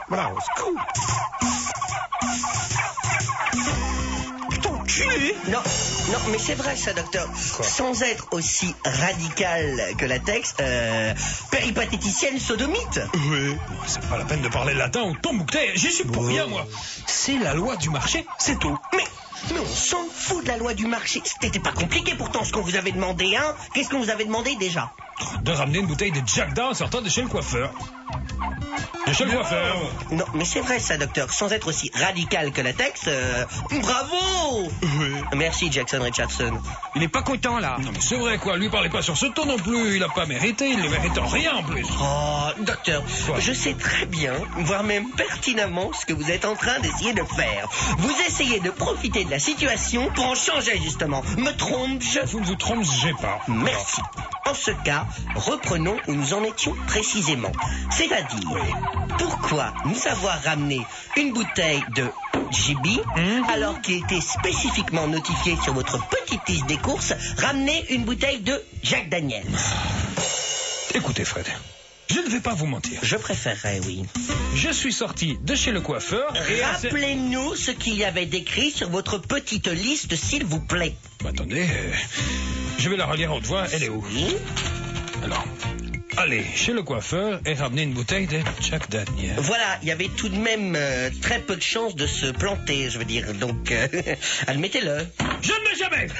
But I was cool. Ton cul. Non, mais c'est vrai ça, docteur. Quoi? Sans être aussi radical que la texte, péripatéticienne sodomite. Oui. C'est pas la peine de parler latin ou ton bouquet, j'y suis pour rien, moi. C'est la loi du marché, c'est tout. Mais on s'en fout de la loi du marché. C'était pas compliqué pourtant ce qu'on vous avait demandé, hein. Qu'est-ce qu'on vous avait demandé déjà? De ramener une bouteille de Jack Da en sortant de chez le coiffeur. De chez le coiffeur. Non, mais c'est vrai ça, docteur. Sans être aussi radical que la texte, bravo. Oui. Merci, Jackson Richardson. Il est pas content, là. Non mais c'est vrai quoi, lui parlez pas sur ce ton non plus, il a pas mérité, il ne mérite rien en plus. Oh, docteur, Quoi? je sais très bien, voire même pertinemment, ce que vous êtes en train d'essayer de faire. Vous essayez de profiter de la situation pour en changer, justement. Me trompe-je? Vous ne vous trompez pas. Merci. En ce cas, reprenons où nous en étions précisément. C'est-à-dire, pourquoi nous avoir ramené une bouteille de GB, alors qu'il était spécifiquement notifié sur votre petite liste des courses, ramener une bouteille de Jack Daniels? Écoutez Fred, je ne vais pas vous mentir. Je préférerais, oui. Je suis sorti de chez le coiffeur et... Rappelez-nous ce qu'il y avait décrit sur votre petite liste, s'il vous plaît. Attendez, je vais la relire à haute voix, elle est où? Oui. Alors, allez chez le coiffeur et ramener une bouteille de Jack Daniels. Voilà, il y avait tout de même très peu de chances de se planter, je veux dire. Donc, admettez-le. Jamais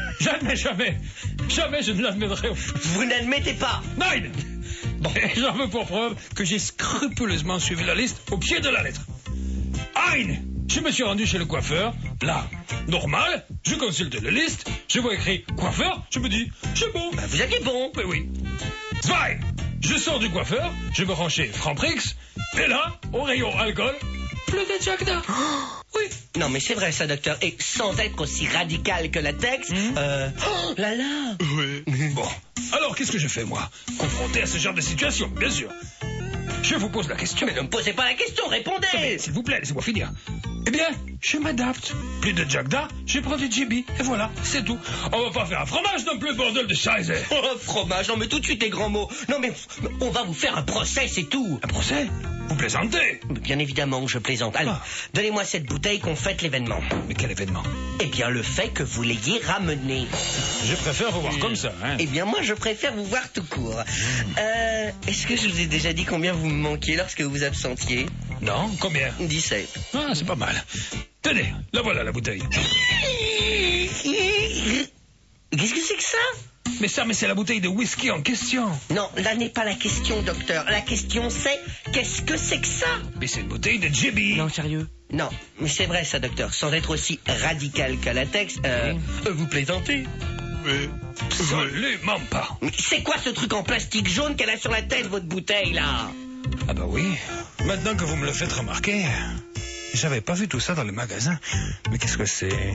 je ne l'admettrai. Vous n'admettez pas. Nine. Bon, et j'en veux pour preuve que j'ai scrupuleusement suivi la liste au pied de la lettre. Hein, je me suis rendu chez le coiffeur, là, normal, je consulte la liste, je vois écrit coiffeur, je me dis, c'est bon. Bah, vous êtes bon. Mais oui. Zwei, je sors du coiffeur, je me rends chez Franprix, et là, au rayon alcool, plus de Jack Da. Oui. Non, mais c'est vrai ça, docteur. Et sans être aussi radical que la texte, oh là là. Oui. Bon, alors qu'est-ce que je fais, moi? Confronté à ce genre de situation, bien sûr. Je vous pose la question. Mais ne me posez pas la question, répondez. Mais, s'il vous plaît, laissez-moi finir. Eh bien, je m'adapte. Plus de Jack Da, je prends du GB. Et voilà, c'est tout. On va pas faire un fromage non plus, bordel de Scheiße. Oh, fromage, non mais tout de suite les grands mots. Non mais on va vous faire un procès, c'est tout. Un procès? Vous plaisantez? Bien évidemment que je plaisante. Allez, donnez-moi cette bouteille qu'on fête l'événement. Mais quel événement? Eh bien, le fait que vous l'ayez ramené. Je préfère vous voir comme ça, hein. Eh bien, moi, je préfère vous voir tout court. Est-ce que je vous ai déjà dit combien vous me manquiez lorsque vous vous absentiez? Non, combien? 17. Ah, c'est pas mal. Tenez, la voilà la bouteille. Qu'est-ce que c'est que ça? Mais c'est la bouteille de whisky en question. Non, là n'est pas la question, docteur. La question c'est, qu'est-ce que c'est que ça? Mais c'est une bouteille de GB. Non, sérieux. Non, mais c'est vrai ça, docteur. Sans être aussi radical qu'à la texte, vous plaisantez? Oui. Absolument pas. Mais c'est quoi ce truc en plastique jaune qu'elle a sur la tête, votre bouteille, là? Ah bah oui, maintenant que vous me le faites remarquer, j'avais pas vu tout ça dans le magasin. Mais qu'est-ce que c'est?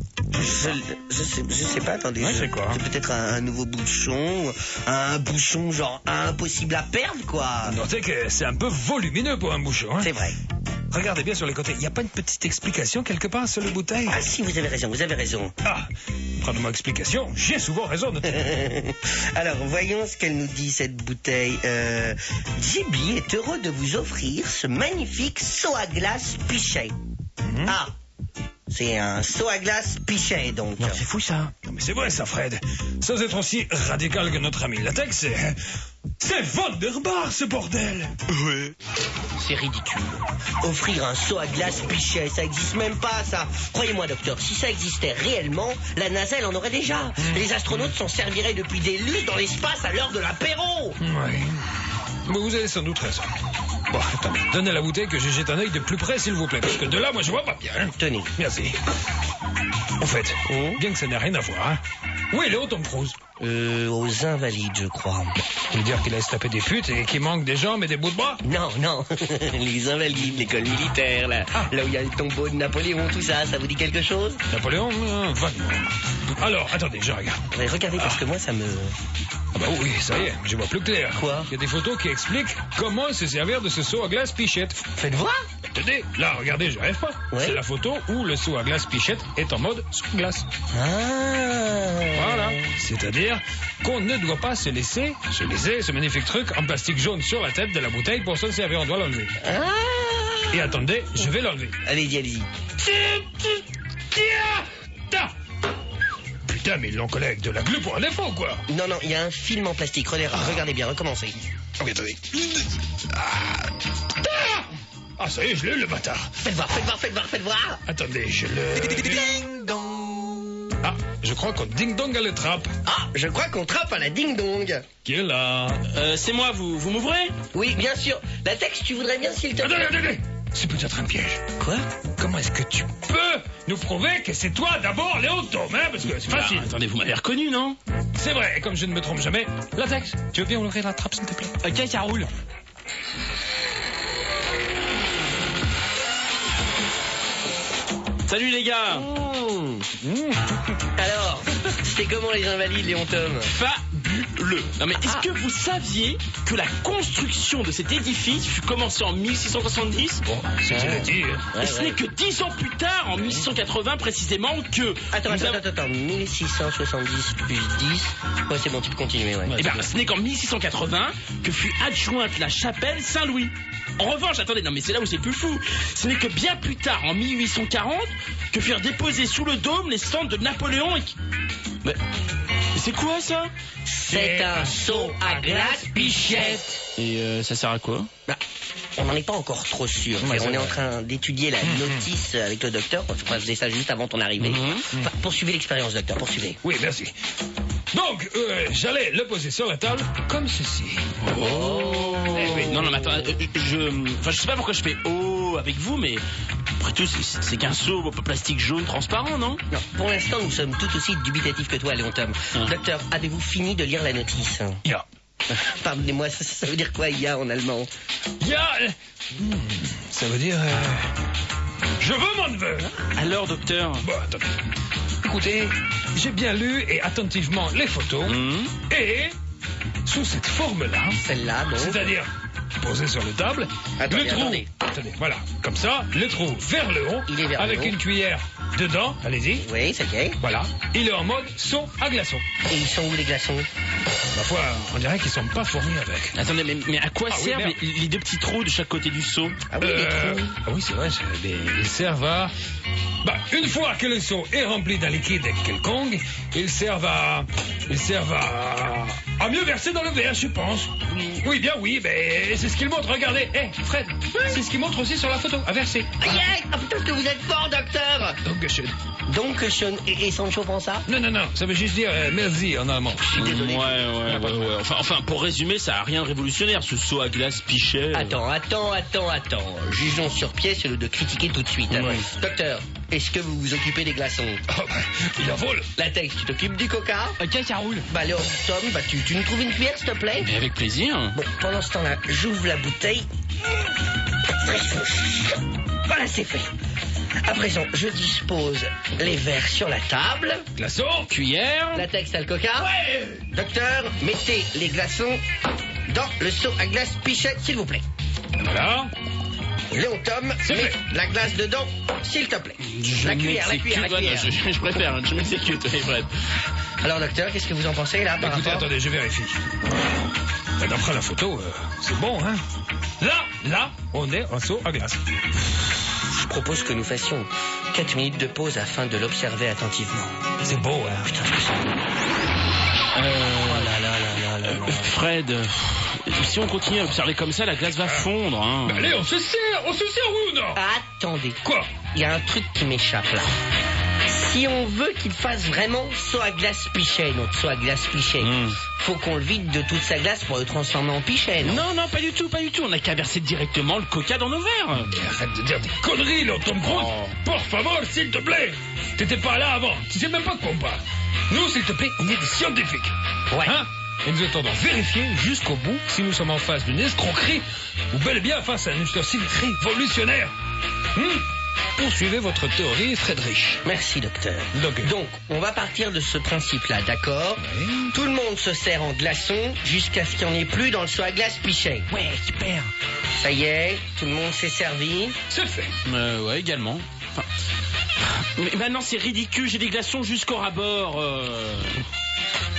Je sais pas, attendez. Ouais, c'est quoi? C'est peut-être un nouveau bouchon, un bouchon genre impossible à perdre, quoi. Notez que c'est un peu volumineux pour un bouchon, hein. C'est vrai. Regardez bien sur les côtés, il n'y a pas une petite explication quelque part sur les bouteilles? Ah si, vous avez raison, vous avez raison. Ah, prenez-moi explication, j'ai souvent raison. Alors, voyons ce qu'elle nous dit, cette bouteille. JB est heureux de vous offrir ce magnifique seau à glace Pichet. Ah, c'est un seau à glace Pichet, donc. Non, c'est fou, ça. Non mais c'est vrai ça, Fred. Sans être aussi radical que notre ami Latex, c'est Vanderbar, ce bordel. Oui. C'est ridicule. Offrir un seau à glace Pichet, ça existe même pas, ça. Croyez-moi, docteur, si ça existait réellement, la NASA, elle en aurait déjà. Les astronautes s'en serviraient depuis des lustres dans l'espace à l'heure de l'apéro. Oui. Mais vous avez sans doute raison. Bon, attendez, donnez la bouteille que je jette un œil de plus près, s'il vous plaît, parce que de là, moi, je vois pas bien. Hein. Tenez. Merci. En fait, bien que ça n'ait rien à voir, hein. Où est Léo Tom Cruise? Aux Invalides, je crois. Ça veut dire qu'il laisse taper des putes et qu'il manque des jambes et des bouts de bras? Non. Les Invalides, l'école militaire, là. Là où il y a le tombeau de Napoléon, tout ça, ça vous dit quelque chose? Napoléon? Vaguement. Alors, attendez, je regarde. Mais regardez, parce que moi, ça me... Ah bah oui, ça y est, je vois plus clair. Quoi? Il y a des photos qui expliquent comment se servir de ce seau à glace Pichette. Faites voir. Attendez, là, regardez, je rêve pas. Ouais. C'est la photo où le seau à glace Pichette est en mode sous glace. Ah. Voilà. C'est-à-dire qu'on ne doit pas se laisser ce magnifique truc en plastique jaune sur la tête de la bouteille pour se servir. On doit l'enlever. Ah. Et attendez, je vais l'enlever. Allez-y, allez-y. Putain, mais ils l'ont collé avec de la glue pour un défaut, quoi. Non, non, il y a un film en plastique. Regardez bien, recommencez. Ok, attendez. Ah, ça y est, je l'ai eu, le bâtard. Faites voir. Attendez, je le... Ding dong. Ah, je crois qu'on ding-dong à le trappe. Ah, je crois qu'on trappe à la ding-dong. Qui est là? C'est moi, vous m'ouvrez? Oui, bien sûr. La texte, tu voudrais bien, s'il te plaît. Attendez. C'est peut-être un piège. Quoi? Comment est-ce que tu peux nous prouver que c'est toi d'abord, Léon Thom, hein? Parce que c'est facile. Attendez, vous m'avez reconnu, non? C'est vrai, et comme je ne me trompe jamais, Latex, tu veux bien ouvrir la trappe, s'il te plaît? Ok, ça roule. Salut les gars. Alors, c'était comment les Invalides, Léon Thom? Fabuleux. Non mais est-ce que vous saviez que la construction de cet édifice fut commencée en 1670? Bon, c'est ce qu'il a dit. Et ce n'est que 10 ans plus tard, en 1680 précisément, que... Attends, 1670 plus 10. Ouais, c'est bon, tu peux continuer, ouais. Eh bien, ce n'est qu'en 1680 que fut adjointe la chapelle Saint-Louis. En revanche, attendez, non mais c'est là où c'est plus fou. Ce n'est que bien plus tard, en 1840, que furent déposés sous le dôme les cendres de Napoléon et... Mais c'est quoi ça? C'est un seau à glace Pichette. Et ça sert à quoi? Bah, on n'en est pas encore trop sûr. On est en train d'étudier la notice avec le docteur. On faisait ça juste avant ton arrivée. Enfin, poursuivez l'expérience, docteur, poursuivez. Oui, merci. Donc, j'allais le poser sur la table comme ceci. Oh. Oui. Non, mais attends, je sais pas pourquoi je fais oh avec vous, mais après tout, c'est qu'un seau plastique jaune transparent, non? Non, pour l'instant, nous sommes tout aussi dubitatifs que toi, Léon Thom. Docteur, avez-vous fini de lire la notice? Ya. Pardonnez-moi, ça veut dire quoi, ya, en allemand? Ya, ça veut dire... je veux mon neveu. Alors, docteur? Bon, attendez. Écoutez, j'ai bien lu et attentivement les photos, et sous cette forme-là... Celle-là, donc... C'est-à-dire posé sur la table, Attendez, le trou... Attendez, voilà, comme ça, le trou vers le haut, il est vers avec le haut. une cuillère dedans, allez-y. Oui, ça y est. Voilà, il est en mode seau à glaçons. Et ils sont où, les glaçons? Ma foi, on dirait qu'ils sont pas fournis avec. Attendez, mais à quoi servent merde. les deux petits trous de chaque côté du seau? Ah oui, les trous. Ah oui, c'est vrai, ils servent à... Bah, une fois que le seau est rempli d'un liquide quelconque, ils servent à mieux verser dans le verre, je pense. Oui, bien oui, mais c'est ce qu'il montre, regardez. Fred, c'est ce qu'il montre aussi sur la photo, à verser. Aïe, ah putain, que vous êtes fort, docteur. Donc, Sean et Sancho font ça? Non, ça veut juste dire merci en allemand. Je suis désolé. Ouais. Enfin, pour résumer, ça a rien de révolutionnaire, ce seau à glace Pichet. Attends. Jugeons sur pièce au lieu de critiquer tout de suite. Ouais. Docteur, est-ce que vous vous occupez des glaçons? Oh, bah, il en vole. Latex, tu t'occupes du coca? Ok, ça roule. Bah, Léon Thom, bah, tu nous trouves une cuillère, s'il te plaît? Mais avec plaisir. Bon, pendant ce temps-là, j'ouvre la bouteille. Voilà, c'est fait. À présent, je dispose les verres sur la table. Glaçon, Cuillère. Latex, t'as le coca? Ouais. Docteur, mettez les glaçons dans le seau à glace Pichette, s'il vous plaît. voilà. Léon Thom, C'est mets fait. la glace dedans, s'il te plaît. Je La cuillère. Je préfère, je m'exécute, Fred. Alors, docteur, qu'est-ce que vous en pensez, là, par Écoutez, rapport... attendez, je vérifie. D'après la photo, c'est bon, hein. Là, on est en seau à glace. Je propose que nous fassions 4 minutes de pause afin de l'observer attentivement. C'est beau, hein. Putain, ce que c'est beau. Oh là là. Fred, si on continue à observer comme ça, la glace va fondre, hein. Bah, allez, on se serre ou non? Attendez. Quoi? Il y a un truc qui m'échappe, là. Si on veut qu'il fasse vraiment seau à glace Pichet, notre seau à glace Pichet, faut qu'on le vide de toute sa glace pour le transformer en Pichet, non? Non, pas du tout. On n'a qu'à verser directement le coca dans nos verres. Arrête de dire des conneries, là, Tom Cruise. Por favor, s'il te plaît. T'étais pas là avant. Tu sais même pas de quoi on parle. Nous, s'il te plaît, on est des scientifiques. Ouais. Hein? Et nous attendons vérifier jusqu'au bout si nous sommes en face d'une escroquerie ou bel et bien face à une ustensile révolutionnaire. Poursuivez votre théorie, Friedrich. Merci, docteur. Donc, on va partir de ce principe-là, d'accord? Oui. Tout le monde se sert en glaçon jusqu'à ce qu'il n'y en ait plus dans le seau à glace Pichet. Ouais, super. Ça y est, tout le monde s'est servi. c'est fait. Ouais, également. Enfin, mais maintenant, c'est ridicule, j'ai des glaçons jusqu'au rabord.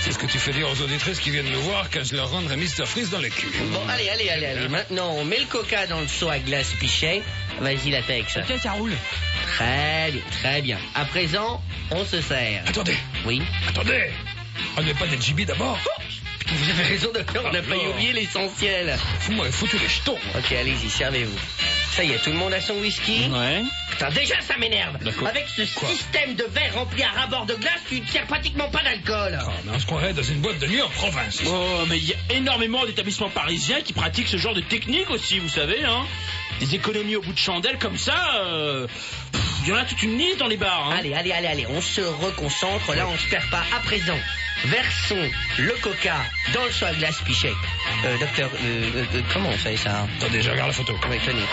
C'est ce que tu fais dire aux auditrices qui viennent nous voir quand je leur rendrai Mr. Freeze dans le cul. Bon, allez. Maintenant, on met le coca dans le seau à glace Pichet. Vas-y, latex. Ok, ça roule. Très bien. À présent, on se sert. Attendez. Oui. Attendez. On n'est pas des GB d'abord. Putain, vous avez raison, docteur, on n'a pas oublié l'essentiel. Fous-moi foutu les jetons. Ok, allez-y, servez-vous. Ça y est, tout le monde a son whisky? Ouais. Putain, déjà ça m'énerve. D'accord. Avec ce système de verre rempli à ras-bord de glace, tu ne tiens pratiquement pas d'alcool. Ah, mais on se croirait dans une boîte de nuit en province. Oh, mais il y a énormément d'établissements parisiens qui pratiquent ce genre de technique aussi, vous savez, hein. Des économies au bout de chandelle comme ça, il y en a toute une liste dans les bars, hein. Allez, on se reconcentre, là on se perd pas. À présent, versons le coca dans le seau à glace Pichet. Docteur, comment on fait ça? Attendez, je regarde la photo. Oui, tenez.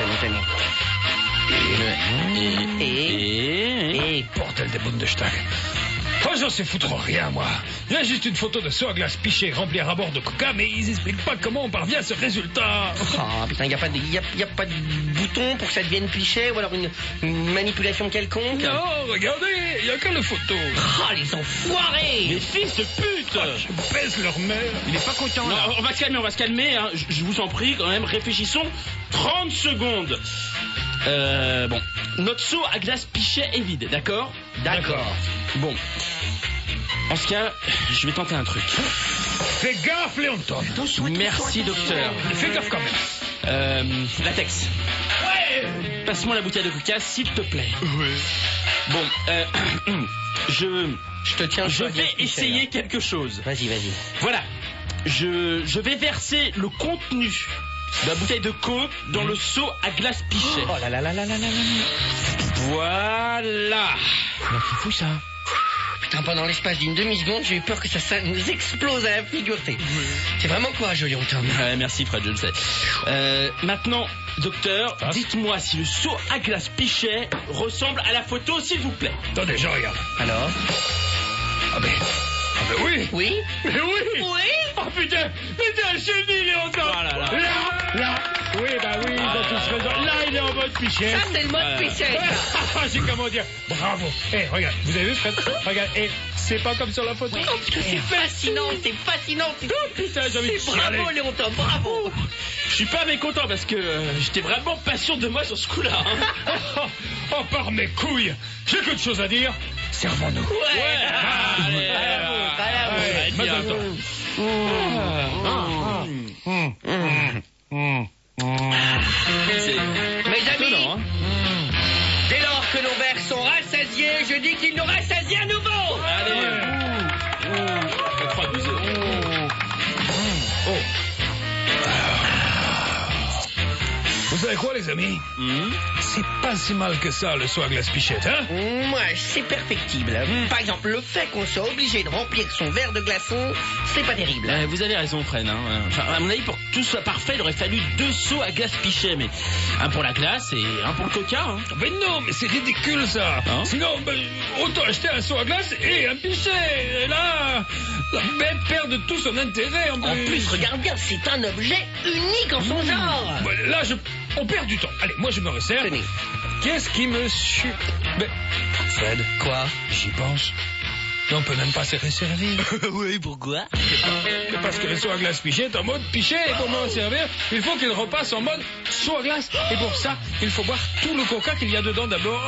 Et... Bordel des Bundestag. Oh, j'en sais foutre rien, moi. Il y a juste une photo de seau à glace Pichet rempli à bord de coca, mais ils expliquent pas comment on parvient à ce résultat. Oh putain, y a pas de bouton pour que ça devienne Pichet, ou alors une manipulation quelconque? Non, regardez, il y a que la photo. Oh, les enfoirés! Les fils de pute! Je baisse leur mère. Il est pas content, Non, là. on va se calmer, hein. Je vous en prie, quand même, réfléchissons 30 secondes. Bon, notre seau à glace Pichet est vide, d'accord? D'accord. Bon, en ce cas, je vais tenter un truc. Fais gaffe, Léonton. Merci, docteur. Fais gaffe quand même. Latex. Ouais. Passe-moi la bouteille de coca, s'il te plaît. Oui. Bon, Je te tiens le je seau à vais glace Pichet, essayer là. quelque chose. Vas-y. Voilà. Je vais verser le contenu de la bouteille de coke dans le seau à glace Pichet. Oh là. Voilà. Mais c'est fou, ça. Putain, pendant l'espace d'une demi-seconde, j'ai eu peur que ça nous explose à la figure. C'est vraiment courageux, Léonton. Ouais, merci Fred, je le sais. Maintenant, docteur, dites-moi si le seau à glace Pichet ressemble à la photo, s'il vous plaît. Attendez, je regarde. Alors? Ah ben oui. Oui? Mais oui. Oui? Oh putain, j'ai dit Léonton. Oh là là. Là. Oui, ils ont tous raison. Là, il est en mode Pichet. Ça, c'est le mode Pichet. J'ai comment dire. Bravo. Regarde, vous avez vu, Fred? Regarde, c'est pas comme sur la photo. Oh putain, c'est fascinant. Oh putain, j'ai envie de chialer. Bravo, Léonton, bravo. Je suis pas mécontent parce que j'étais vraiment pas sûr de moi sur ce coup-là. Hein. Oh, par mes couilles. J'ai que de choses à dire. Servons-nous. Ouais. Allez, maintenant. Mes amis, étonnant, hein. dès lors que nos verres sont rassasiés, je dis qu'ils nous rassasient à nouveau. Allez. 3 12. Vous savez quoi, les amis? C'est pas si mal que ça, le seau à glace Pichette, hein? Moi, c'est perfectible. Par exemple, le fait qu'on soit obligé de remplir son verre de glaçon, c'est pas terrible. Vous avez raison, Fred. Hein. Enfin, à mon avis, pour que tout soit parfait, il aurait fallu 2 seaux à glace Pichet, mais un pour la glace et un pour le coca. Hein. Mais non, mais c'est ridicule, ça. Hein? Sinon, autant acheter un seau à glace et un Pichet. Et là, la bête perd de tout son intérêt. En plus, regarde bien, c'est un objet unique en son genre. Là, on perd du temps. Allez, moi, je me resserre. Tenez. Qu'est-ce qui me suit? Fred. Quoi? J'y pense. Mais on peut même pas se resservir. Oui, pourquoi? Parce que le seau à glace Pichet est en mode Pichet et pour m'en servir, il faut qu'il repasse en mode seau à glace. Et pour ça, il faut boire tout le coca qu'il y a dedans d'abord.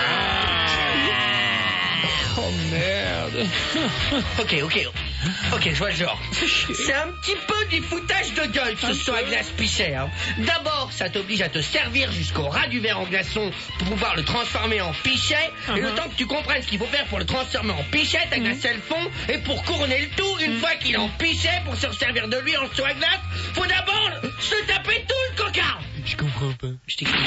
Oh merde. Ok, je vois le genre. C'est un petit peu du foutage de gueule, ce seau à glace Pichet. Hein. D'abord, ça t'oblige à te servir jusqu'au ras du verre en glaçon pour pouvoir le transformer en Pichet. Et le temps que tu comprennes ce qu'il faut faire pour le transformer en Pichet, t'as glacé le fond. Et pour couronner le tout, une fois qu'il est en Pichet, pour se servir de lui en seau à glace, faut d'abord se taper tout le coca. Je comprends pas. Je t'explique.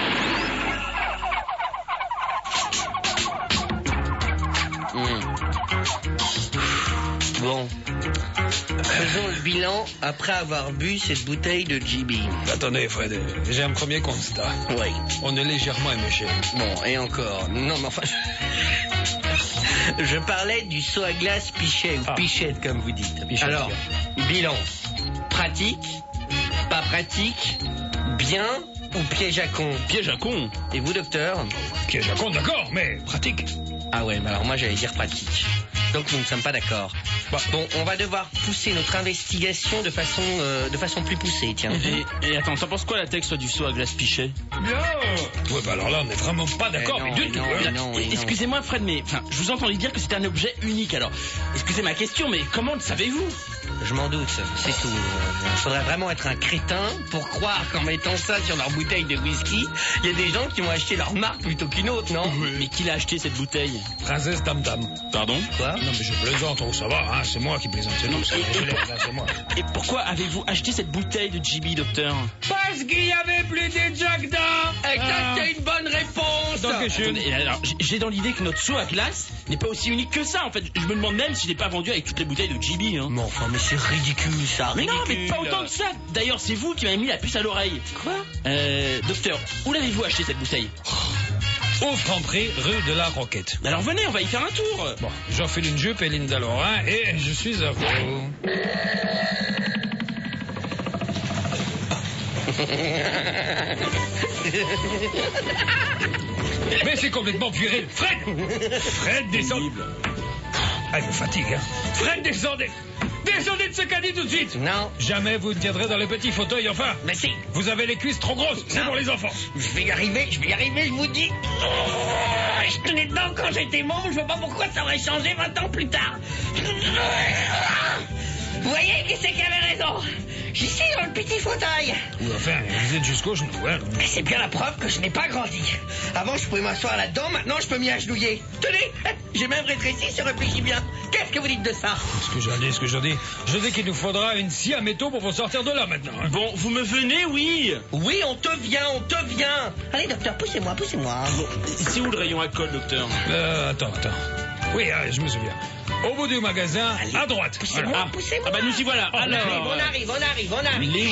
Bon, faisons le bilan après avoir bu cette bouteille de GB. Attendez, Fred, j'ai un premier constat. Oui. On est légèrement éméché. Bon, et encore. Non, mais enfin... Je parlais du seau à glace Pichet, ou Pichette, comme vous dites. Pichette, alors, bilan. Pratique, pas pratique, bien ou piège à con? Piège à con. Et vous, docteur? Piège à con, d'accord, mais pratique. Ah ouais, mais alors moi, j'allais dire pratique. Donc nous ne sommes pas d'accord. Bon, on va devoir pousser notre investigation de façon plus poussée, tiens. Et attends, t'en penses quoi la texte du seau à glace Pichet? Bien. Ouais, bah alors là, on n'est vraiment pas d'accord, mais du tout. Excusez-moi Fred, mais je vous entendais dire que c'était un objet unique, alors excusez ma question, mais comment le savez-vous? Je m'en doute, c'est tout. Il faudrait vraiment être un crétin pour croire qu'en mettant ça sur leur bouteille de whisky, il y a des gens qui vont acheter leur marque plutôt qu'une autre, non? Mais qui l'a acheté cette bouteille? Princesse Tam Tam. Pardon? Quoi? Non, mais je plaisante, oh, ça va, hein, c'est moi qui plaisante. Non, c'est moi. Et pourquoi avez-vous acheté cette bouteille de JB, docteur? Parce qu'il y avait plus de Jack dedans. C'est une bonne réponse. Attendez, alors, j'ai dans l'idée que notre seau à glace n'est pas aussi unique que ça. En fait, je me demande même s'il n'est pas vendu avec toutes les bouteilles de JB. Hein. Mais enfin, mais c'est ridicule ça. Mais non, ridicule. mais pas autant que ça. D'ailleurs, c'est vous qui m'avez mis la puce à l'oreille. Quoi? Docteur, où l'avez-vous acheté cette bouteille? Au Franprix, rue de la Roquette. Alors venez, on va y faire un tour. Bon, j'enfile une jupe et Linda Laurent et je suis à vous. Mais c'est complètement puéril. Fred, descend. Ah, il me fatigue, hein. Fred, descendez. Descendez de ce caddie tout de suite. Non. Jamais vous ne tiendrez dans les petits fauteuils, enfin. Mais si. Vous avez les cuisses trop grosses, c'est Non. pour les enfants. Je vais y arriver, je vous dis. Je tenais dedans quand j'étais môme, je vois pas pourquoi ça aurait changé 20 ans plus tard. Vous voyez qui c'est qui avait raison? J'y suis dans le petit fauteuil. Ou enfin, vous êtes jusqu'au genou, hein. Et c'est bien la preuve que je n'ai pas grandi. Avant, je pouvais m'asseoir là-dedans, maintenant, je peux m'y agenouiller. Tenez, j'ai même rétréci, se réfléchit bien. Qu'est-ce que vous dites de ça? Ce que j'en dis. Je dis qu'il nous faudra une scie à métaux pour vous sortir de là maintenant. Hein. Bon, vous me venez, oui. Oui, on te vient. Allez, docteur, poussez-moi. C'est où le rayon à colle, docteur? Attends. Oui, je me souviens. Au bout du magasin, allez, à droite. Poussez-moi. Ah bah nous y voilà. Alors, On arrive. les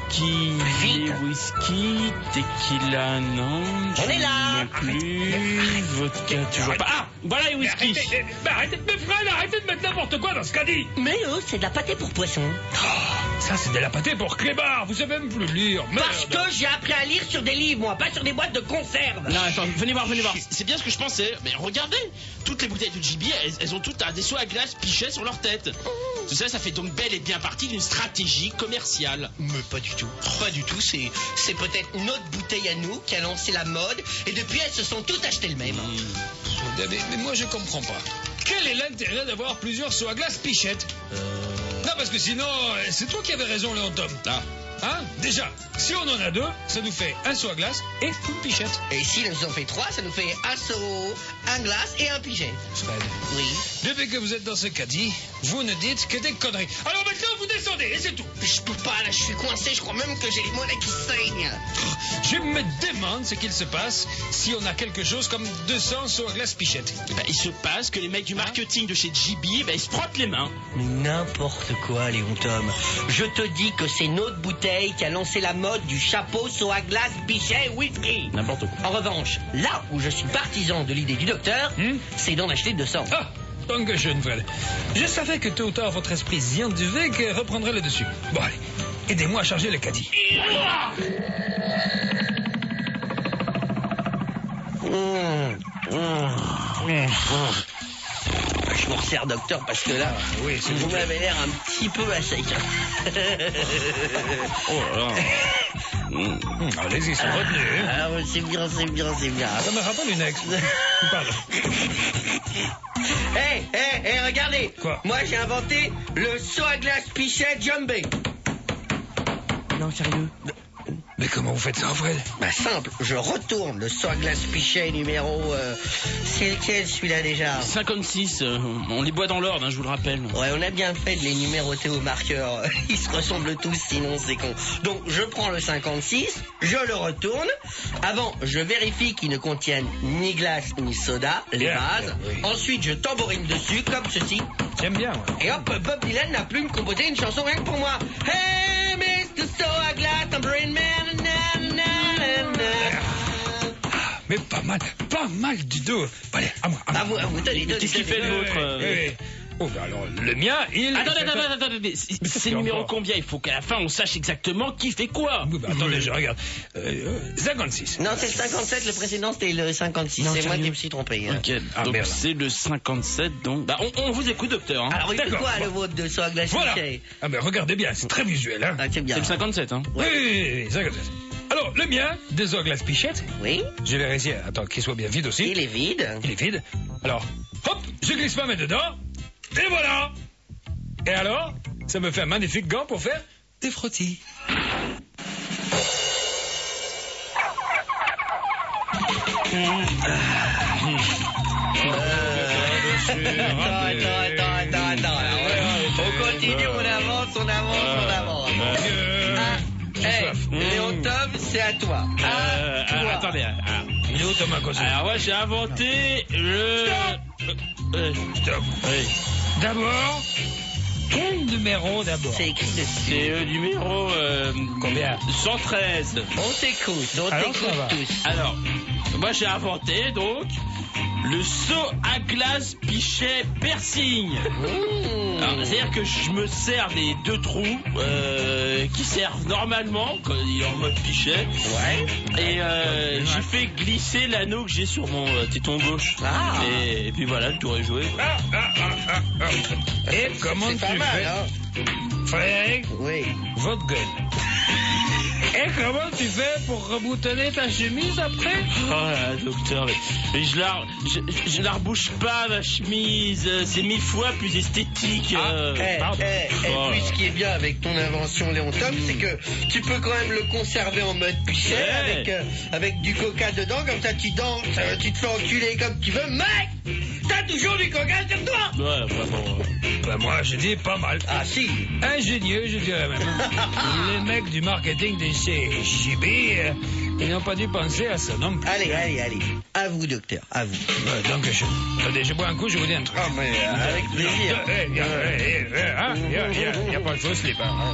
whisky, tequila, non. On est là. Plus, vodka, toujours pas. Ah, voilà les whisky. Arrêtez de mettre n'importe quoi dans ce caddie. Mais c'est de la pâtée pour poisson. Ça, c'est de la pâtée pour clébard. Vous savez même plus lire. Merde. Parce que j'ai appris à lire sur des livres, moi, pas sur des boîtes de conserve. Non, attends, venez voir. C'est bien ce que je pensais. Mais regardez, toutes les bouteilles de JB, elles ont toutes des seaux à glace Pichet sur leur tête. Tout ça, ça fait donc bel et bien partie d'une stratégie commerciale. Mais pas du tout. Pas du tout. C'est peut-être notre bouteille à nous qui a lancé la mode et depuis elles se sont toutes achetées le même. Mais moi, je comprends pas. Quel est l'intérêt d'avoir plusieurs seaux à glace Pichette? Non, parce que sinon, c'est toi qui avais raison, Léon Tom. Ah. Hein? Déjà, si on en a deux, ça nous fait un seau à glace et une pichette. Et si nous en fait trois, ça nous fait un seau, un glace et un pichet. Fred, Oui. depuis que vous êtes dans ce caddie, vous ne dites que des conneries. Alors maintenant, vous descendez et c'est tout. Je peux pas, là, je suis coincé. Je crois même que j'ai les mollets qui saignent. Je me demande ce qu'il se passe si on a quelque chose comme 200 seaux à glace pichette. Eh ben, il se passe que les mecs du marketing de chez JB, ils se frottent les mains. N'importe quoi, Léon Tom. Je te dis que c'est notre bouteille qui a lancé la mode du chapeau, seau à glace, pichet, whisky. N'importe quoi. En revanche, là où je suis partisan de l'idée du docteur, c'est d'en acheter 200. Ah, Dankeschön, Fred. Je savais que tôt ou tard, votre esprit scientifique reprendrait le dessus. Bon, allez, aidez-moi à charger le caddie. Je me resserre, docteur, parce que là, oui, s'il vous vous plaît. m'avez l'air un petit peu à sec. Oh là là. Allez-y, sont retenus. Ah, ouais, c'est bien. Ça me rappelle une ex. Pardon. Hé, regardez. Quoi? Moi, j'ai inventé le seau à glace pichet Jumbé. Non, sérieux? Mais comment vous faites ça, Fred? Bah, simple, je retourne le seau à glace pichet numéro... c'est lequel, celui-là, déjà? 56, on les boit dans l'ordre, je vous le rappelle. Ouais, on a bien fait de les numéroter au marqueur. Ils se ressemblent tous, sinon c'est con. Donc, je prends le 56, je le retourne. Avant, je vérifie qu'ils ne contiennent ni glace ni soda, les Bien, bases. bien, oui. Ensuite, je tambourine dessus, comme ceci. J'aime bien, moi. Et hop, Bob Dylan n'a plus me composer une chanson rien que pour moi. Hey, Mr. Seau à glace, tambourine man, na, na, na, na. Mais pas mal du tout. Allez, à moi. À vous, tenez, Qu'est-ce qu'il fait, le vôtre Oui. Oh, ben alors, le mien, il... Attendez, c'est numéro combien? Il faut qu'à la fin, on sache exactement qui fait quoi. Oui, ben, attendez, je regarde. 56. Non, c'est le 57, le précédent c'était le 56. Non, C'est moi sérieux. qui me suis trompé. Hein. Ok, Ah, donc merde. c'est le 57, donc... Bah, on vous écoute, docteur. Hein. Alors, il fait D'accord. quoi le vôtre de saut à glace Voilà. Pichet? Ah, ben, regardez bien, c'est très visuel, hein. Ah, c'est bien. C'est le 57, hein. Oui, 57. Alors, le mien, des œufs à glace Pichette. Oui, Je vais réussir. Attends, qu'il soit bien vide aussi. il est vide. Il est vide. Alors, hop, je glisse ma main dedans. Et voilà. Et alors, ça me fait un magnifique gant pour faire des frottis. Attends. On continue, on avance. Léon Tom, c'est à toi. À toi. Attendez. Il est où Thomas Cosset? Alors, moi, j'ai inventé le... Stop. Oui. D'abord, quel numéro d'abord? C'est écrit dessus. C'est le numéro... Combien? On 113. t'écoute Alors, ça va. tous. Alors, moi j'ai inventé donc le saut à glace Pichet piercing. Alors, c'est-à-dire que je me sers des deux trous qui servent normalement quand il est en mode Pichet. Ouais. Et j'ai fait glisser l'anneau que j'ai sur mon téton gauche. Ah. Et puis voilà, le tour est joué. Et comment C'est tu pas mal, fais? hein? Frédéric, Oui. votre gueule. Et comment tu fais pour reboutonner ta chemise après? Oh là, docteur, mais je la rebouche pas, ma chemise. C'est 1000 fois plus esthétique. Pardon. Oh. Puis ce qui est bien avec ton invention, Léon Tom, c'est que tu peux quand même le conserver en mode Pichet Ouais. avec du coca dedans, comme ça tu danses, tu te fais enculer comme tu veux, mais t'as toujours du coca sur toi. Ouais, vraiment. Ben moi, je dis pas mal. Ah si. Ingénieux, je dirais même. Les mecs du marketing de chez JB, ils n'ont pas dû penser à ça non plus. Allez. À vous, docteur, à vous. Donc, attendez, je bois un coup, je vous dis un truc. Ah, mais avec plaisir. Il n'y a pas de faux slip. Hein.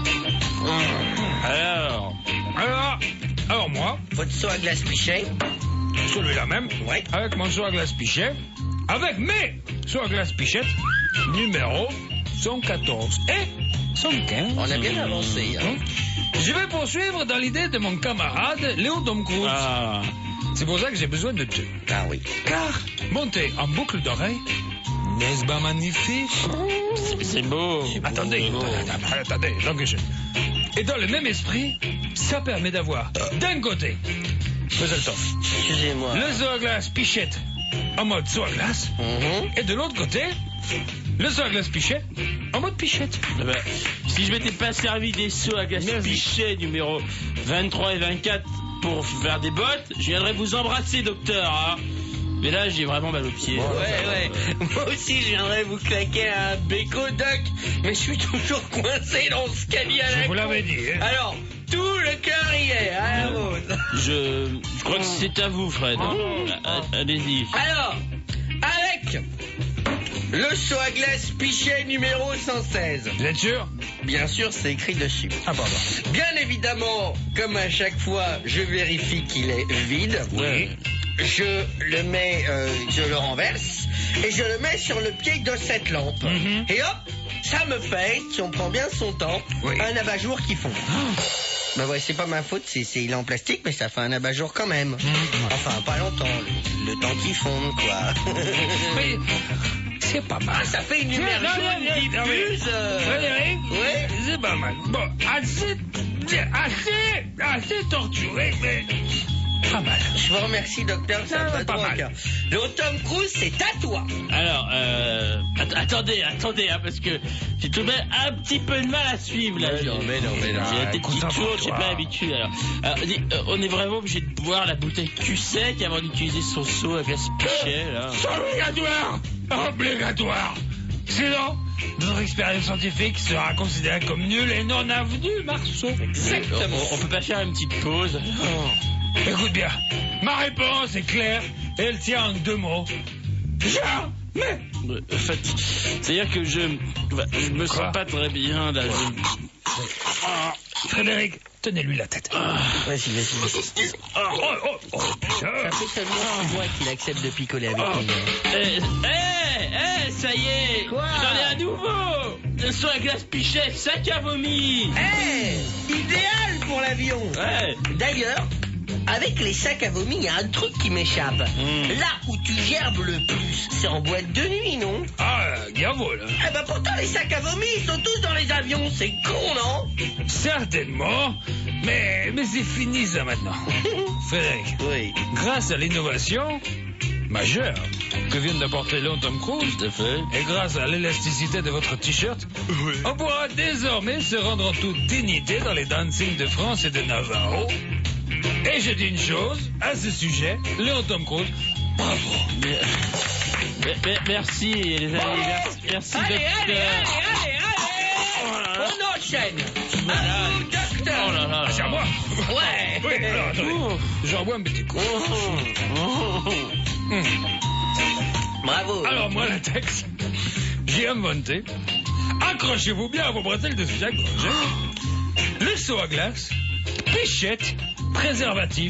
Alors moi, Votre saut à glace Pichet. celui-là même, Ouais. avec mon seau à glace Pichet, avec mes seaux à glace Pichette, numéro 114 et 115. On a bien avancé. Hein. Je vais poursuivre dans l'idée de mon camarade Léon Domcrouz. Ah. C'est pour ça que j'ai besoin de deux. Ah oui. Car monter en boucle d'oreille, n'est-ce pas magnifique? C'est beau. Attendez. Donc et dans le même esprit, ça permet d'avoir d'un côté, faisez le temps, Excusez-moi. le seau à glace Pichette en mode seau à glace, et de l'autre côté, le seau à glace Pichette en mode Pichette. Ah bah, si je m'étais pas servi des seaux à glace Merci. Pichet numéro 23 et 24 pour faire des bottes, je viendrais vous embrasser, docteur. Hein. Mais là, j'ai vraiment mal aux pieds. Ouais. Moi aussi, je viendrais vous claquer un béco, doc. Mais je suis toujours coincé dans ce caddie à la Je vous con. l'avais dit. Hein. Alors, tout le cœur y est. À la vôtre. Je crois que c'est à vous, Fred. Allez-y. Alors, avec le seau à glace Pichet numéro 116. Vous êtes sûr? Bien sûr, c'est écrit dessus. Ah pardon. Bien évidemment, comme à chaque fois, je vérifie qu'il est vide. Oui. Je le mets, je le renverse et je le mets sur le pied de cette lampe. Mhm. Et hop, ça me fait, si on prend bien son temps, Oui. un abat-jour qui fond. Bah ouais, c'est pas ma faute, il est en plastique, mais ça fait un abat-jour quand même. Enfin, pas longtemps, le temps qu'il fonde, quoi. Mais c'est pas mal. Ah, ça fait une lumière jaune diffuse. Frédéric, Ouais. c'est pas mal. Bon, assez torturé, mais pas mal. Je vous remercie, docteur, ça me Ah, va pas droit au mal. cœur. Le Tom Cruise, c'est à toi. Alors, attendez, hein, parce que j'ai tout de même un petit peu de mal à suivre, là. Mais non. J'ai la tête qui tourne, j'ai concentre-toi. pas l'habitude, alors. On est vraiment obligé de boire la bouteille cul sec avant d'utiliser son seau à glace Pichet, là. Obligatoire. Sinon, notre expérience scientifique sera considérée comme nulle et non avenue, Marceau. On peut pas faire une petite pause? Écoute bien, ma réponse est claire et elle tient en deux mots. Jamais. En fait, c'est-à-dire que je me Quoi sens pas très bien, là. Frédéric, tenez-lui la tête. Vas-y. Oh, Ça fait seulement 6 mois qu'il accepte de picoler avec nous. Ça y est. Quoi? J'en ai un nouveau. Le saut à glace Pichette, sac à vomi. Idéal pour l'avion. Ouais. D'ailleurs, avec les sacs à vomi, il y a un truc qui m'échappe. Là où tu gerbes le plus, c'est en boîte de nuit, non? Ah, diable. Eh ben pourtant, les sacs à vomi, ils sont tous dans les avions. C'est con, non? Certainement, mais c'est fini ça maintenant. Frédéric, Oui. grâce à l'innovation majeure que vient d'apporter Léon Tom Cruise, Tout à fait. et grâce à l'élasticité de votre t-shirt, on pourra désormais se rendre en toute dignité dans les dancings de France et de Navarro. Et je dis une chose à ce sujet, Léon Tom Cruise, bravo. Merci, les amis. Merci, Allez, docteur. On enchaîne. Oh là là. Ah, c'est à moi. Ouais. Oui, alors attendez, j'en bois un petit coup. Bravo. Alors moi, le texte, j'ai inventé, accrochez-vous bien à vos bretelles de soutien-gorge, le seau à glace, Pichette, préservatif,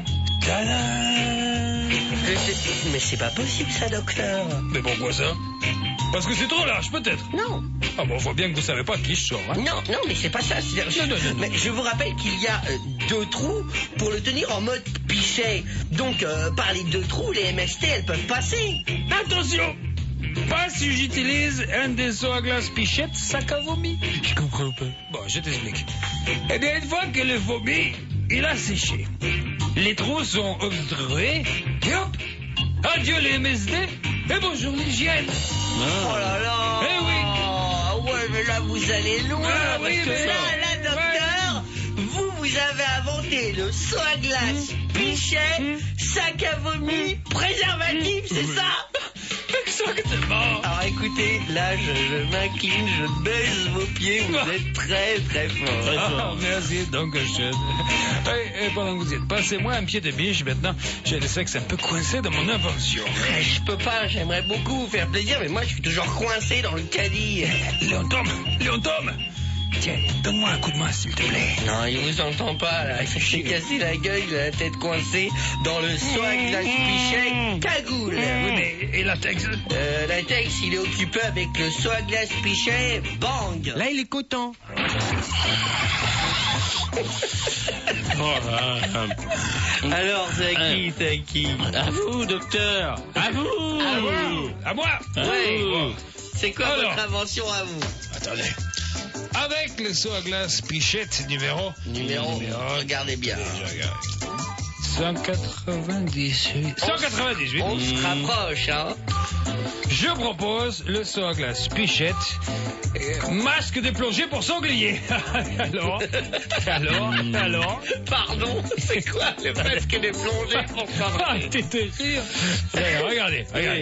tadam. Mais c'est pas possible, ça, docteur. Mais pourquoi ça? Parce que c'est trop large, peut-être. Non. Ah bon, faut bien que vous savez pas qui je sors, hein. Non, mais c'est pas ça. Non. Mais je vous rappelle qu'il y a 2 trous pour le tenir en mode pichet. Donc, par les 2 trous, les MST, elles peuvent passer. Attention! Pas si j'utilise un des seaux à glace Pichette sac à vomi. Je comprends pas. Bon, je t'explique. Eh bien, une fois que le vomi, il a séché, les trous sont obstrués, et hop! Adieu les MSD, et bonjour l'hygiène. Oh là là. Eh oui. Ouais, mais là, vous allez loin. Ah oui, parce que mais là, docteur, vous avez inventé le seau à glace, pichet, sac à vomi, préservatif, c'est ça? Exactement. Alors écoutez, là, je m'incline, je baise vos pieds, vous êtes très très fort. Ah, merci, donc chef. Et pendant que vous y êtes, passez-moi un pied de biche maintenant. J'ai le sexe un peu coincé dans mon invention. Je peux pas, j'aimerais beaucoup vous faire plaisir, mais moi je suis toujours coincé dans le caddie. Léon Tom, tiens, donne-moi un coup de main s'il te plaît. Non, il vous entend pas là, il s'est cassé la gueule, il a la tête coincée dans le seau à glace pichet cagoule. Oui, mais et la texte? Latex, il est occupé avec le seau à glace pichet, bang. Là, il est content. Alors, c'est à qui? À vous, docteur. À vous. À moi. Ouais. C'est quoi Alors. votre invention à vous? Attendez. Avec le seau à glace Pichette numéro... Regardez bien. 198. 198. On se rapproche, hein? Je propose le seau à glace Pichette, masque de plongée pour sanglier. Alors Pardon, c'est quoi le masque de plongée pour Ah, sortir? t'étais rire. Regardez.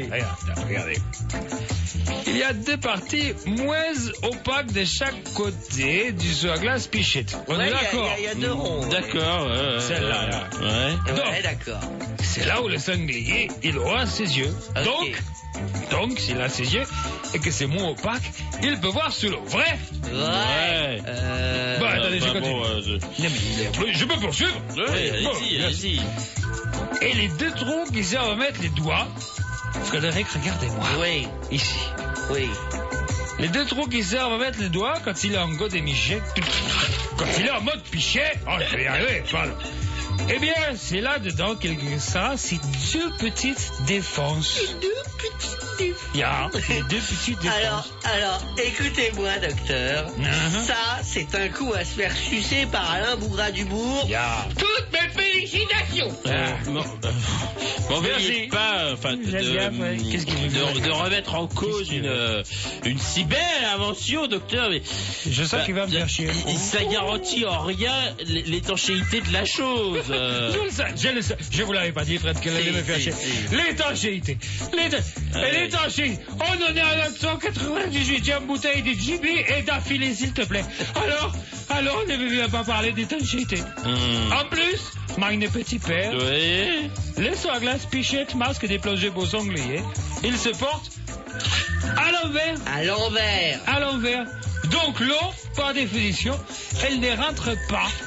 Il y a 2 parties moins opaques de chaque côté du seau à glace Pichette. On est d'accord? Il y a 2 ronds. D'accord. Celle-là, là. Ouais. Ouais, d'accord. C'est là où le sanglier, il aura ses yeux. Ok. Donc, s'il a ses yeux et que c'est moins opaque, il peut voir sous l'eau. Vrai? Ouais. Bon, attendez, je continue. Non, mais je peux poursuivre? Ouais, Bon, allez-y, merci. allez-y. Et les 2 trous qui servent à mettre les doigts. Frédéric, regardez-moi. Oui, Ici. oui. Les 2 trous qui servent à mettre les doigts quand il est en godémiché. Quand il est en mode pichet. Oh, je vais y arriver, parle. Eh bien, c'est là-dedans qu'il glissera ces 2 petites défenses. Il y a les 2 petites défenses. Alors, écoutez-moi, docteur. Ça, c'est un coup à se faire sucer par Alain Bougrat-Dubourg. Ya. Toutes mes félicitations. Bon, Merci. veuillez pas, enfin, J'aime bien, ouais. Qu'est-ce qu'il veut de remettre en cause une si belle invention, docteur. Mais Je sens qu'il va me faire chier. ça garantit en rien l'étanchéité de la chose. Je le sais. Je vous l'avais pas dit, Fred, qu'elle allait me faire chier. L'étanchéité. L'étanchéité. On en est à la 198e bouteille de GB et d'affilée, s'il te plaît. Alors, on ne veut bien pas parler d'étanchéité. En plus, Magne Petit Père, Oui. le seau à glace Pichette masque des plongées beaux sangliers. Il se porte à l'envers. À l'envers. Donc l'eau, par définition, elle ne rentre pas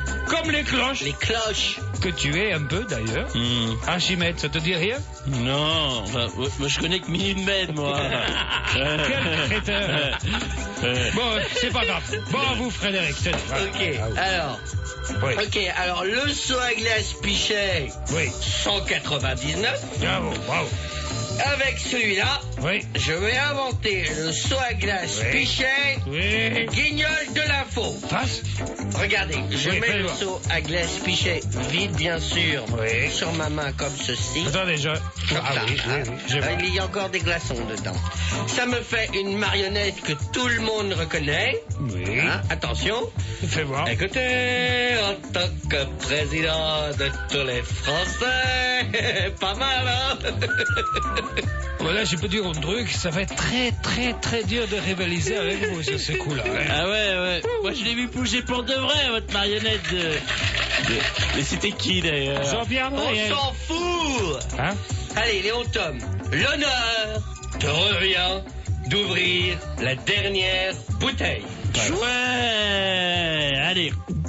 Comme les cloches. Les cloches. Que tu es un peu d'ailleurs. Archimède, ça te dit rien? Non, enfin, moi je connais que Minute moi. Quel crétin. Bon, c'est pas grave. Bon à vous, Frédéric. Ok, alors. Oui. Ok, alors le seau à glace Pichet, Oui. 199. Bravo, bravo. Avec celui-là, Oui. je vais inventer le seau à glace Oui. Pichet, Oui. guignol de l'info. Face. Regardez, je Oui, mets fais le voir. seau à glace Pichet vide, bien sûr, Oui. sur ma main comme ceci. Attendez, Comme Ah ça, oui, hein. oui, oui. Je vois. Il y a encore des glaçons dedans. Ça me fait une marionnette que tout le monde reconnaît. Oui. Hein, attention. Fais voir. Écoutez, en tant que président de tous les Français, pas mal, hein? Voilà, je peux dire un truc, ça va être très, très, très dur de rivaliser avec vous sur ce coup-là. Hein. Ah ouais. Moi je l'ai vu bouger pour de vrai, votre marionnette de... Mais c'était qui d'ailleurs? Jean-Pierre On Noël. s'en fout! Hein? Allez, Léon Tom, l'honneur te revient d'ouvrir la dernière bouteille. Ouais, allez.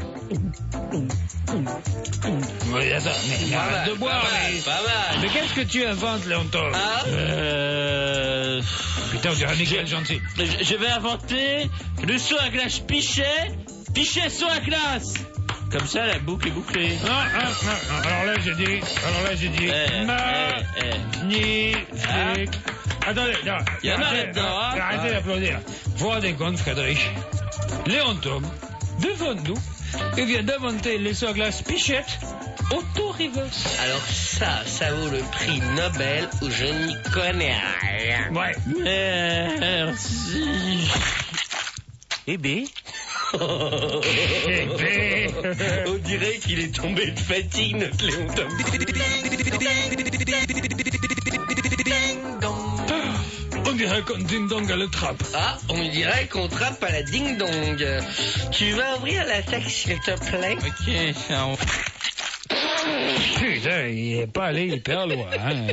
Oui, attends, mais Pas arrête mal, de boire. pas mal, mais- pas mal. Mais qu'est-ce que tu inventes, Léonton? Hein? Putain, on dirait Michael Gentil. Je vais inventer le seau à glace Pichet. Pichet seau à glace. Comme ça, la boucle est bouclée. Non. Alors là, j'ai dit. Magnifique. Attendez, non. Il y en a là-dedans, hein. Arrêtez d'applaudir. Vous rendez compte, Frédéric? Léonton, devant nous, il vient d'inventer les seaux à glace Pichette auto-reverse. Alors ça vaut le prix Nobel où je n'y connais rien. Ouais. Merci. Eh ben. Eh ben. On dirait qu'il est tombé de fatigue, notre Léon Tom. On dirait qu'on ding-dong à le trappe. Ah, on dirait qu'on trappe à la ding-dong. Tu vas ouvrir la texte, s'il te plaît? Ok, ça on... Putain, il est pas allé hyper loin. Hein.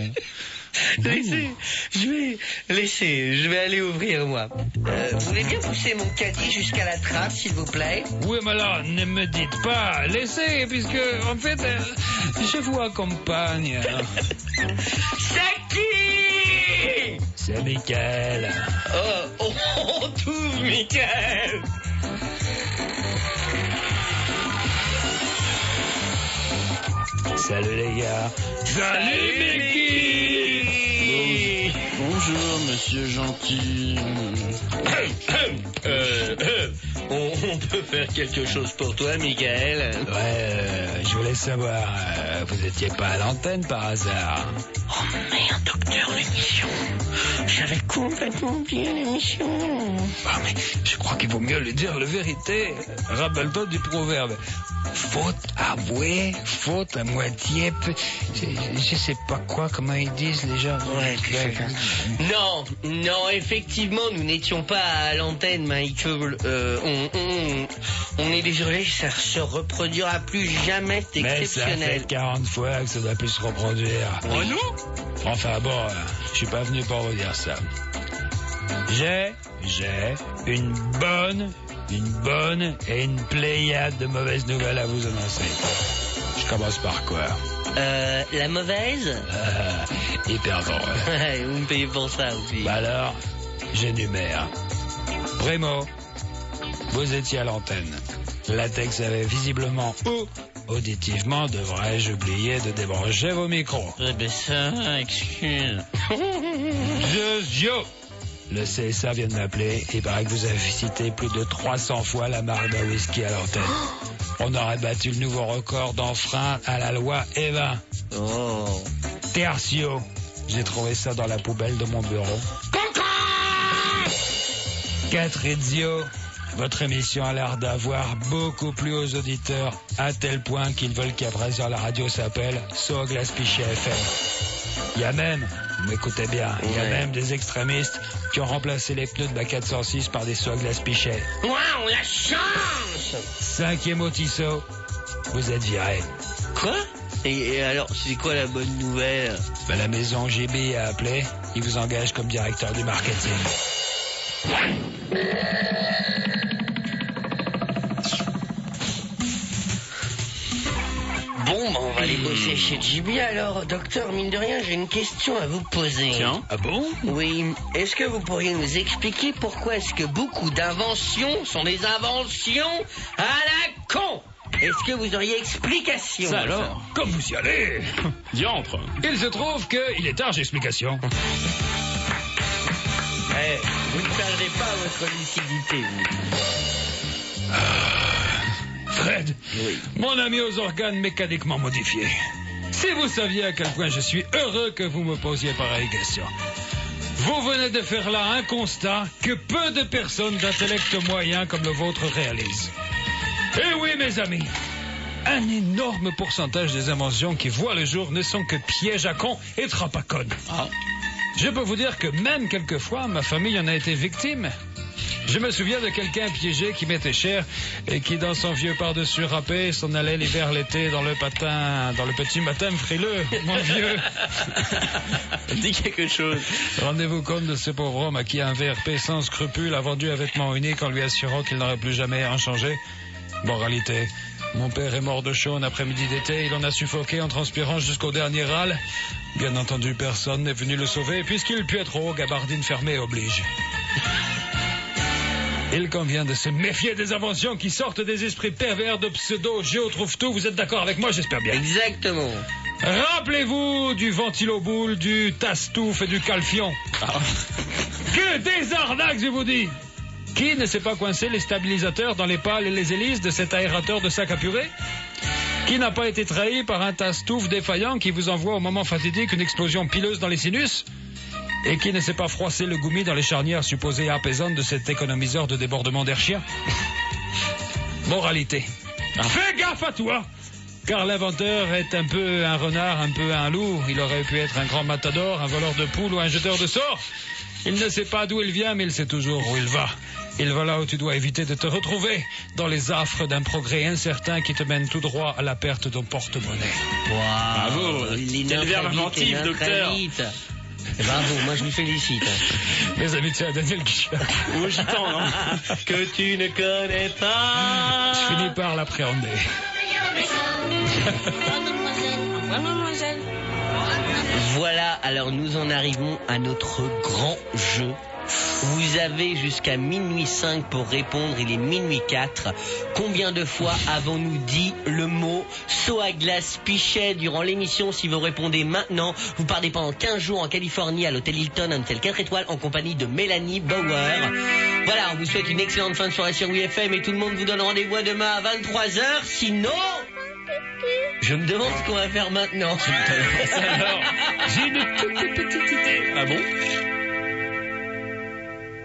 Je vais aller ouvrir, moi. Vous voulez bien pousser mon caddie jusqu'à la trappe, s'il vous plaît? Oui, mais là, ne me dites pas, laissez, puisque, en fait, je vous accompagne. C'est qui? C'est Michael. Oh, tout, Michael. Salut les gars. Salut Mickey. Bonjour, monsieur gentil. On peut faire quelque chose pour toi, Michael? Ouais, je voulais savoir, vous étiez pas à l'antenne par hasard? Oh merde, docteur, l'émission. J'avais complètement oublié l'émission. Ah, mais je crois qu'il vaut mieux lui dire la vérité. Rappelle-toi du proverbe. Faute avouée, faute à moitié. Je sais pas quoi, comment ils disent les gens. Ouais, Non, effectivement, nous n'étions pas à l'antenne, Michael. On est désolé, ça se reproduira plus jamais, c'est Mais ça exceptionnel. fait 40 fois que ça doit plus se reproduire. Oh non? Enfin bon, je suis pas venu pour vous dire ça. J'ai une bonne et une pléiade de mauvaises nouvelles à vous annoncer. Je commence par quoi? La mauvaise? Hyper drôle. Vous me payez pour ça aussi. Bah alors, j'énumère. Primo, vous étiez à l'antenne. Latex avait visiblement ou auditivement, devrais-je oublier de débrancher vos micros. Eh ben ça, excuse. Yo, le CSA vient de m'appeler. Il paraît que vous avez cité plus de 300 fois la marque de whisky à l'antenne. On aurait battu le nouveau record d'enfreint à la loi Evin. Oh. Tertio, j'ai trouvé ça dans la poubelle de mon bureau. Quatre idiots. Votre émission a l'air d'avoir beaucoup plu aux auditeurs, à tel point qu'ils veulent qu'à présent la radio s'appelle Seau à glace Pichet FM. Il y a même, vous m'écoutez bien, il y a même des extrémistes qui ont remplacé les pneus de ma 406 par des seaux à glace Pichet. Waouh, la chance! 5e au Tissot, vous êtes virés. Quoi? Et alors, c'est quoi la bonne nouvelle? Ben, la maison GB a appelé, ils vous engagent comme directeur du marketing. Bon, on va aller bosser chez JB alors. Docteur, mine de rien, j'ai une question à vous poser. Tiens. Ah bon? Oui, est-ce que vous pourriez nous expliquer pourquoi est-ce que beaucoup d'inventions sont des inventions à la con? Est-ce que vous auriez explication? Ça alors? Comme vous y allez. Diantre. Il se trouve qu'il est tard, j'ai explication. Vous ne perdez pas votre lucidité, vous. Fred, Oui. mon ami aux organes mécaniquement modifiés. Si vous saviez à quel point je suis heureux que vous me posiez pareille question. Vous venez de faire là un constat que peu de personnes d'intellect moyen comme le vôtre réalisent. Eh oui, mes amis, un énorme pourcentage des inventions qui voient le jour ne sont que pièges à cons et trappes à connes. Ah. Je peux vous dire que même quelquefois, ma famille en a été victime. Je me souviens de quelqu'un piégé qui m'était cher et qui, dans son vieux par-dessus râpé, s'en allait l'hiver, l'été, dans le petit matin frileux, mon vieux. Dis quelque chose. Rendez-vous compte de ce pauvre homme à qui un VRP sans scrupule a vendu un vêtement unique en lui assurant qu'il n'aurait plus jamais à en changer. Moralité, mon père est mort de chaud un après-midi d'été, il en a suffoqué en transpirant jusqu'au dernier râle. Bien entendu, personne n'est venu le sauver, puisqu'il pue trop, gabardine fermée oblige. Il convient de se méfier des inventions qui sortent des esprits pervers de pseudo-géotrouve-tout. Vous êtes d'accord avec moi, j'espère bien. Exactement. Rappelez-vous du ventiloboule, du tasse-touffe et du calfion. Que des arnaques, je vous dis. Qui ne s'est pas coincé les stabilisateurs dans les pales et les hélices de cet aérateur de sac à purée? Qui n'a pas été trahi par un tasse-touffe défaillant qui vous envoie au moment fatidique une explosion pileuse dans les sinus? Et qui ne s'est pas froissé le gommi dans les charnières supposées apaisantes de cet économiseur de débordement d'air chien? Moralité. Fais gaffe à toi! Car l'inventeur est un peu un renard, un peu un loup. Il aurait pu être un grand matador, un voleur de poules ou un jeteur de sorts. Il ne sait pas d'où il vient, mais il sait toujours où il va. Il va là où tu dois éviter de te retrouver, dans les affres d'un progrès incertain qui te mène tout droit à la perte de ton porte-monnaie. Bravo. Quel verbe inventif, docteur. Bravo, moi je vous félicite. Mes amitiés à Daniel Guichard. Ou gitan, non? Que tu ne connais pas. Je finis par l'appréhender. Voilà, alors nous en arrivons à notre grand jeu. Vous avez jusqu'à minuit 5 pour répondre, il est minuit 4. Combien de fois avons-nous dit le mot saut à glace pichet durant l'émission? Si vous répondez maintenant, vous partez pendant 15 jours en Californie à l'hôtel Hilton, un hôtel 4 étoiles en compagnie de Mélanie Bauer. Voilà, on vous souhaite une excellente fin de soirée sur WFM et tout le monde vous donne rendez-vous à demain à 23h. Sinon, je me demande ce qu'on va faire maintenant. Alors, j'ai une toute petite idée. Ah bon?